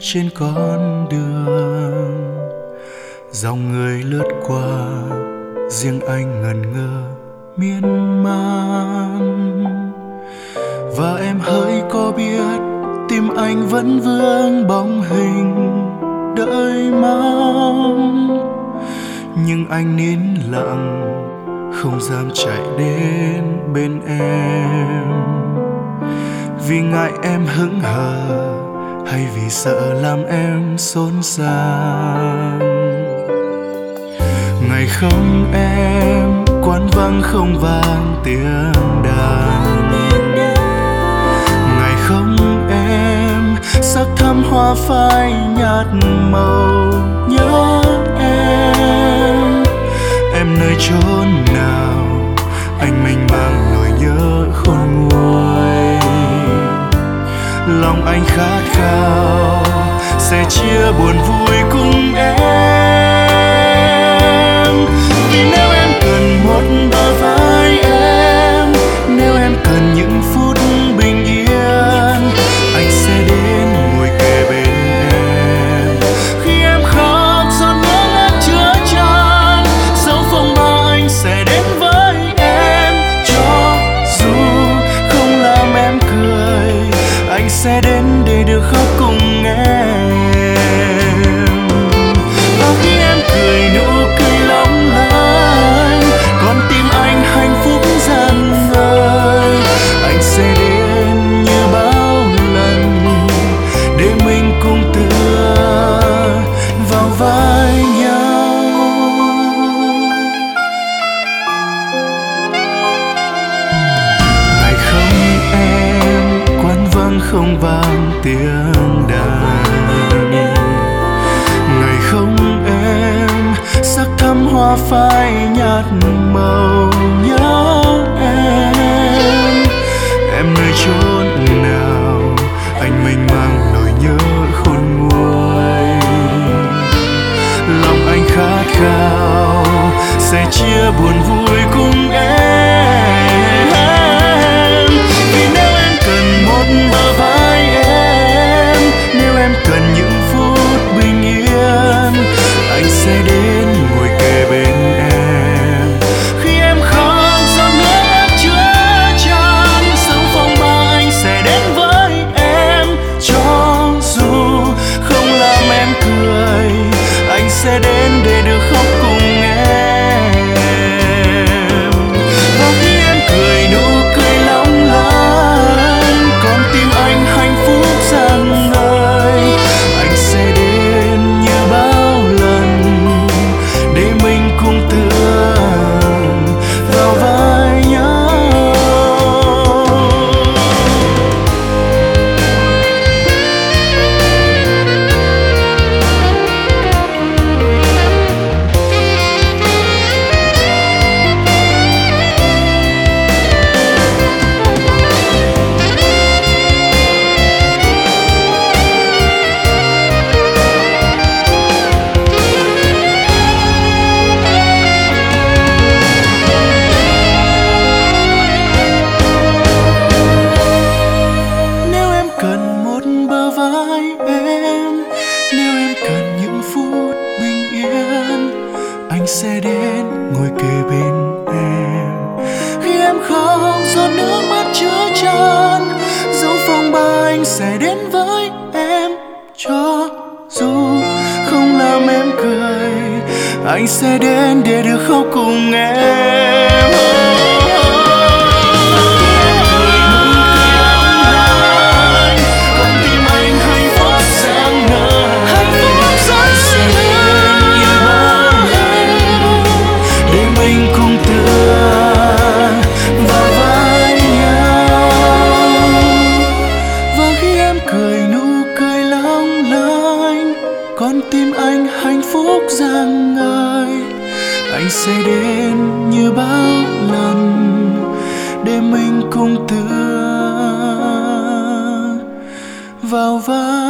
trên con đường. Dòng người lướt qua, riêng anh ngẩn ngơ miên man. Và em hỡi có biết tim anh vẫn vương bóng hình đợi mong. Nhưng anh nín lặng, không dám chạy đến bên em, vì ngại em hững hờ hay vì sợ làm em xốn xang. Ngày không em, quán vắng không vang tiếng đàn. Ngày không em, sắc thắm hoa phai nhạt màu nhớ em. Em nơi chốn nào, anh mênh mang nỗi nhớ khôn nguôi. Lòng anh khát khao sẽ chia buồn vui cùng em. Vì nếu em cần một bờ vai em, nếu em cần những phút bình yên, anh sẽ đến ngồi kề bên em. Khi em khóc giọt nước mắt chứa chan, dấu phong ba anh sẽ đến với em. Cho dù không làm em cười, anh sẽ đến để được khóc cùng em. Và khi em cười nụ cười long lanh, con tim anh hạnh phúc rạng ngời. Anh sẽ đến như bao lần để mình cùng tựa vào vai nhau. Ngày không em, quán vắng không vang tiếng đàn. Ngày không em, sắc thắm hoa phai nhạt màu nhớ em. Em nơi chốn nào, anh mênh mang nỗi nhớ khôn nguôi. Lòng anh khát khao sẽ chia buồn vui cùng em. Vì nếu em cần một bờ vai em, nếu em cần những phút bình yên, anh sẽ đến ngồi kề bên em. Khi em khóc giọt nước mắt chứa chan, dấu phong ba anh sẽ đến với em. Cho dù không làm em cười, anh sẽ đến để được khóc cùng em. Và khi em cười nụ cười long lanh, con tim anh hạnh phúc rạng ngời. Anh sẽ đến như bao lần để mình cùng tựa vào vai nhau. Nếu em cần một bờ vai em, nếu em cần những phút bình yên, anh sẽ đến ngồi kề bên em. Khi em khóc giọt nước mắt chứa chan, dấu phong ba anh sẽ đến với em. Cho dù không làm em cười, anh sẽ đến để được khóc cùng em. Con tim anh hạnh phúc rạng ngời. Anh sẽ đến như bao lần để mình cùng tựa vào vai nhau. Và khi em cười nụ cười long lanh, con tim anh hạnh phúc rạng ngời. Anh sẽ đến như bao lần để mình cùng tựa vào vai